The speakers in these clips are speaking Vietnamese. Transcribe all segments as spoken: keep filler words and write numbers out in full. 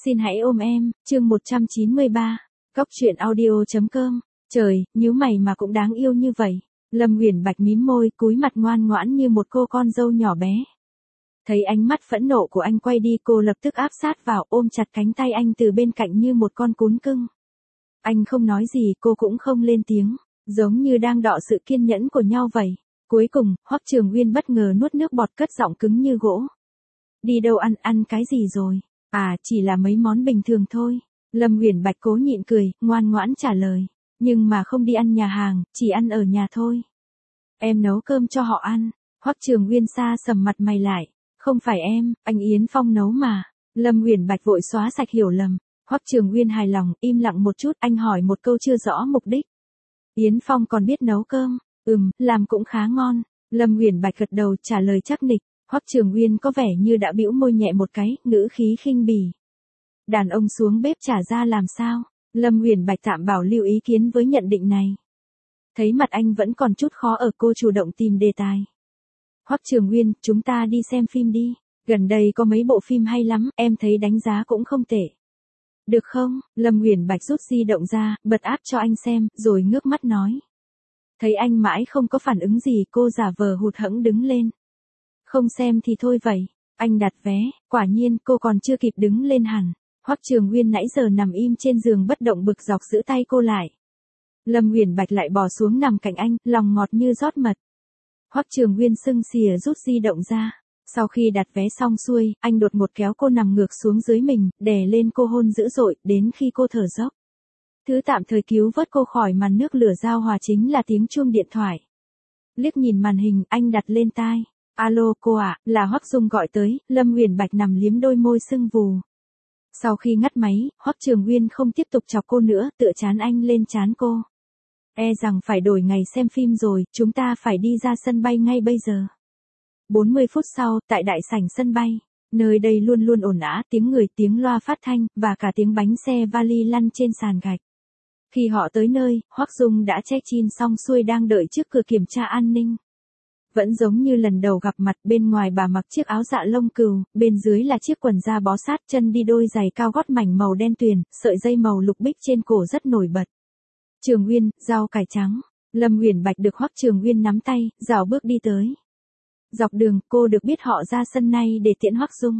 Xin hãy ôm em, chương một trăm chín mươi ba, Cóc truyện audio chấm com. Trời, nhíu mày mà cũng đáng yêu như vậy. Lâm Uyển Bạch mím môi, cúi mặt ngoan ngoãn như một cô con dâu nhỏ bé. Thấy ánh mắt phẫn nộ của anh quay đi, cô lập tức áp sát vào, ôm chặt cánh tay anh từ bên cạnh như một con cún cưng. Anh không nói gì, cô cũng không lên tiếng, giống như đang đọ sự kiên nhẫn của nhau vậy. Cuối cùng, Hoắc Trường Uyên bất ngờ nuốt nước bọt, cất giọng cứng như gỗ. Đi đâu ăn, ăn cái gì rồi? À, chỉ là mấy món bình thường thôi. Lâm Uyển Bạch cố nhịn cười, ngoan ngoãn trả lời. Nhưng mà không đi ăn nhà hàng, chỉ ăn ở nhà thôi. Em nấu cơm cho họ ăn. Hoắc Trường Uyên sa sầm mặt mày lại. Không phải em, anh Yến Phong nấu mà. Lâm Uyển Bạch vội xóa sạch hiểu lầm. Hoắc Trường Uyên hài lòng, im lặng một chút, anh hỏi một câu chưa rõ mục đích. Yến Phong còn biết nấu cơm? Ừm, làm cũng khá ngon. Lâm Uyển Bạch gật đầu trả lời chắc nịch. Hoắc Trường Uyên có vẻ như đã bĩu môi nhẹ một cái, ngữ khí khinh bỉ. Đàn ông xuống bếp trả ra làm sao? Lâm Uyển Bạch tạm bảo lưu ý kiến với nhận định này. Thấy mặt anh vẫn còn chút khó ở, cô chủ động tìm đề tài. Hoắc Trường Uyên, chúng ta đi xem phim đi. Gần đây có mấy bộ phim hay lắm, em thấy đánh giá cũng không tệ. Được không? Lâm Uyển Bạch rút di động ra, bật app cho anh xem, rồi ngước mắt nói. Thấy anh mãi không có phản ứng gì, cô giả vờ hụt hẫng đứng lên. Không xem thì thôi vậy. Anh đặt vé, quả nhiên cô còn chưa kịp đứng lên hẳn. Hoắc Trường Uyên nãy giờ nằm im trên giường bất động bực dọc giữ tay cô lại. Lâm Uyển Bạch lại bò xuống nằm cạnh anh, lòng ngọt như rót mật. Hoắc Trường Uyên sưng xìa rút di động ra. Sau khi đặt vé xong xuôi, anh đột ngột kéo cô nằm ngược xuống dưới mình, đè lên cô hôn dữ dội, đến khi cô thở dốc. Thứ tạm thời cứu vớt cô khỏi màn nước lửa giao hòa chính là tiếng chuông điện thoại. Liếc nhìn màn hình, anh đặt lên tai. Alo, cô ạ, à, là Hoắc Dung gọi tới. Lâm Uyển Bạch nằm liếm đôi môi sưng vù. Sau khi ngắt máy, Hoắc Trường Uyên không tiếp tục chọc cô nữa, tựa trán anh lên trán cô. E rằng phải đổi ngày xem phim rồi, chúng ta phải đi ra sân bay ngay bây giờ. bốn mươi phút sau, tại đại sảnh sân bay, nơi đây luôn luôn ồn ào, tiếng người, tiếng loa phát thanh, và cả tiếng bánh xe vali lăn trên sàn gạch. Khi họ tới nơi, Hoắc Dung đã check-in xong xuôi đang đợi trước cửa kiểm tra an ninh. Vẫn giống như lần đầu gặp mặt, bên ngoài bà mặc chiếc áo dạ lông cừu, bên dưới là chiếc quần da bó sát, chân đi đôi giày cao gót mảnh màu đen tuyền, sợi dây màu lục bích trên cổ rất nổi bật. Trường Uyên, rau cải trắng. Lâm Uyển Bạch được Hoắc Trường Uyên nắm tay, rảo bước đi tới. Dọc đường, cô được biết họ ra sân nay để tiễn Hoắc Dung.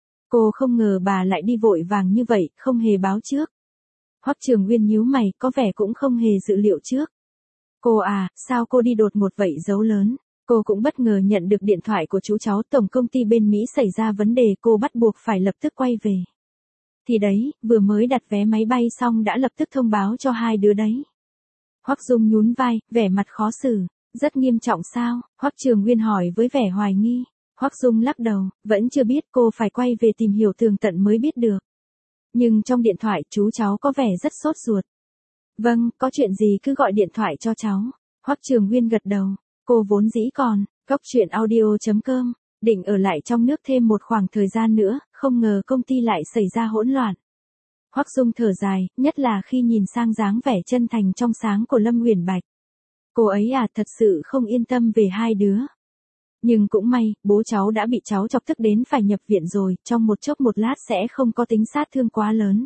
Cô không ngờ bà lại đi vội vàng như vậy, không hề báo trước. Hoắc Trường Uyên nhíu mày, có vẻ cũng không hề dự liệu trước. Cô à, sao cô đi đột ngột vậy dấu lớn? Cô cũng bất ngờ nhận được điện thoại của chú cháu, tổng công ty bên Mỹ xảy ra vấn đề, cô bắt buộc phải lập tức quay về. Thì đấy, vừa mới đặt vé máy bay xong đã lập tức thông báo cho hai đứa đấy. Hoắc Dung nhún vai, vẻ mặt khó xử. Rất nghiêm trọng sao? Hoắc Trường Uyên hỏi với vẻ hoài nghi. Hoắc Dung lắc đầu, vẫn chưa biết, cô phải quay về tìm hiểu tường tận mới biết được. Nhưng trong điện thoại chú cháu có vẻ rất sốt ruột. Vâng, có chuyện gì cứ gọi điện thoại cho cháu. Hoắc Trường Uyên gật đầu. Cô vốn dĩ còn, Cóc truyện audio chấm com, định ở lại trong nước thêm một khoảng thời gian nữa, không ngờ công ty lại xảy ra hỗn loạn. Hoắc Dung thở dài, nhất là khi nhìn sang dáng vẻ chân thành trong sáng của Lâm Uyển Bạch. Cô ấy à, thật sự không yên tâm về hai đứa. Nhưng cũng may, bố cháu đã bị cháu chọc tức đến phải nhập viện rồi, trong một chốc một lát sẽ không có tính sát thương quá lớn.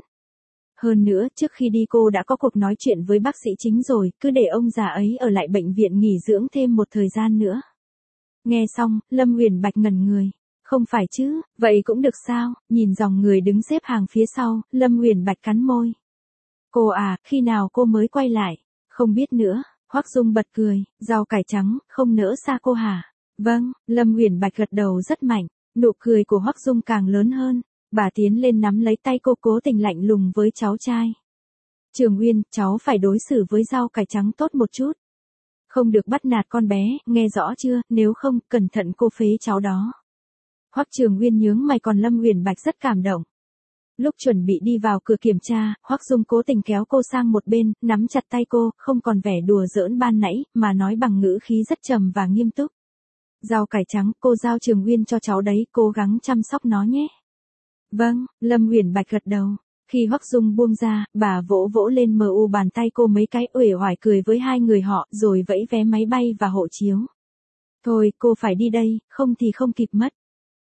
Hơn nữa, trước khi đi cô đã có cuộc nói chuyện với bác sĩ chính rồi, cứ để ông già ấy ở lại bệnh viện nghỉ dưỡng thêm một thời gian nữa. Nghe xong, Lâm Uyển Bạch ngẩn người. Không phải chứ, vậy cũng được sao? Nhìn dòng người đứng xếp hàng phía sau, Lâm Uyển Bạch cắn môi. Cô à, khi nào cô mới quay lại? Không biết nữa. Hoắc Dung bật cười, rau cải trắng, không nỡ xa cô hả? Vâng, Lâm Uyển Bạch gật đầu rất mạnh, nụ cười của Hoắc Dung càng lớn hơn. Bà tiến lên nắm lấy tay cô, cố tình lạnh lùng với cháu trai. Trường Uyên, cháu phải đối xử với rau cải trắng tốt một chút. Không được bắt nạt con bé, nghe rõ chưa, nếu không, cẩn thận cô phế cháu đó. Hoắc Trường Uyên nhướng mày, còn Lâm Uyển Bạch rất cảm động. Lúc chuẩn bị đi vào cửa kiểm tra, Hoắc Dung cố tình kéo cô sang một bên, nắm chặt tay cô, không còn vẻ đùa giỡn ban nãy, mà nói bằng ngữ khí rất trầm và nghiêm túc. Rau cải trắng, cô giao Trường Uyên cho cháu đấy, cố gắng chăm sóc nó nhé. Vâng, Lâm Uyển Bạch gật đầu. Khi Hoắc Dung buông ra, bà vỗ vỗ lên mờ u bàn tay cô mấy cái, uể oải cười với hai người họ, rồi vẫy vé máy bay và hộ chiếu. Thôi, cô phải đi đây, không thì không kịp mất.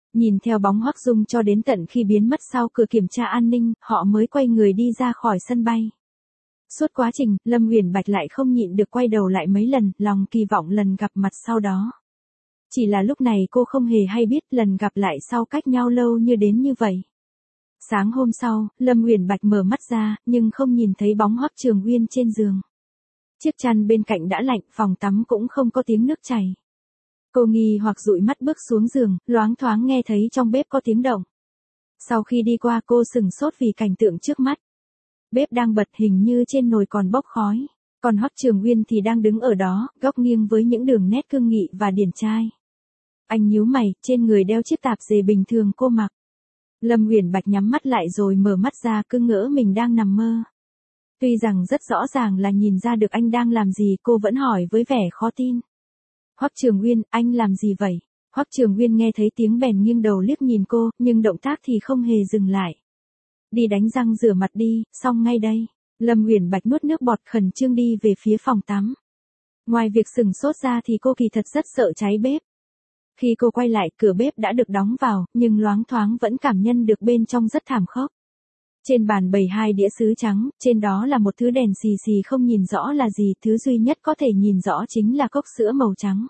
Nhìn theo bóng Hoắc Dung cho đến tận khi biến mất sau cửa kiểm tra an ninh, họ mới quay người đi ra khỏi sân bay. Suốt quá trình, Lâm Uyển Bạch lại không nhịn được quay đầu lại mấy lần, lòng kỳ vọng lần gặp mặt sau đó. Chỉ là lúc này cô không hề hay biết lần gặp lại sau cách nhau lâu như đến như vậy. Sáng hôm sau, Lâm Uyển Bạch mở mắt ra, nhưng không nhìn thấy bóng Hoắc Trường Uyên trên giường. Chiếc chăn bên cạnh đã lạnh, phòng tắm cũng không có tiếng nước chảy. Cô nghi hoặc dụi mắt bước xuống giường, loáng thoáng nghe thấy trong bếp có tiếng động. Sau khi đi qua cô sửng sốt vì cảnh tượng trước mắt. Bếp đang bật, hình như trên nồi còn bốc khói. Còn Hoắc Trường Uyên thì đang đứng ở đó, góc nghiêng với những đường nét cương nghị và điển trai. Anh nhíu mày, trên người đeo chiếc tạp dề bình thường cô mặc. Lâm Uyển Bạch nhắm mắt lại rồi mở mắt ra, cứ ngỡ mình đang nằm mơ. Tuy rằng rất rõ ràng là nhìn ra được anh đang làm gì, cô vẫn hỏi với vẻ khó tin. Hoắc Trường Uyên, anh làm gì vậy? Hoắc Trường Uyên nghe thấy tiếng bèn nghiêng đầu liếc nhìn cô, nhưng động tác thì không hề dừng lại. Đi đánh răng rửa mặt đi, xong ngay đây. Lâm Uyển Bạch nuốt nước bọt khẩn trương đi về phía phòng tắm. Ngoài việc sừng sốt ra thì cô kỳ thật rất sợ cháy bếp. Khi cô quay lại, cửa bếp đã được đóng vào, nhưng loáng thoáng vẫn cảm nhận được bên trong rất thảm khốc. Trên bàn bày hai đĩa sứ trắng, trên đó là một thứ đèn xì xì không nhìn rõ là gì, thứ duy nhất có thể nhìn rõ chính là cốc sữa màu trắng.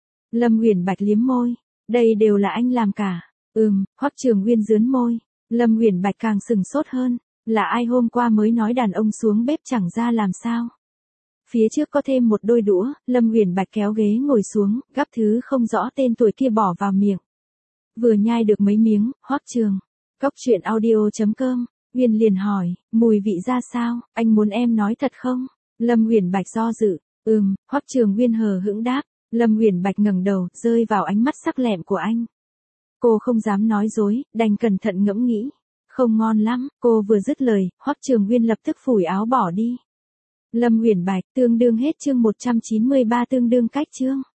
Lâm Uyển Bạch liếm môi, đây đều là anh làm cả. Ừm, Hoắc Trường Uyên rướn môi. Lâm Uyển Bạch càng sừng sốt hơn, là ai hôm qua mới nói đàn ông xuống bếp chẳng ra làm sao. Phía trước có thêm một đôi đũa, Lâm Uyển Bạch kéo ghế ngồi xuống, gắp thứ không rõ tên tuổi kia bỏ vào miệng. Vừa nhai được mấy miếng, Hoắc Trường. Cốc truyện audio chấm com, Uyên liền hỏi, mùi vị ra sao, anh muốn em nói thật không? Lâm Uyển Bạch do dự, ừm, Hoắc Trường Uyên hờ hững đáp. Lâm Uyển Bạch ngẩng đầu, rơi vào ánh mắt sắc lẹm của anh. Cô không dám nói dối, đành cẩn thận ngẫm nghĩ. Không ngon lắm, cô vừa dứt lời, Hoắc Trường Uyên lập tức phủi áo bỏ đi. Lâm Uyển Bạch, tương đương hết chương một trăm chín mươi ba, tương đương cách chương.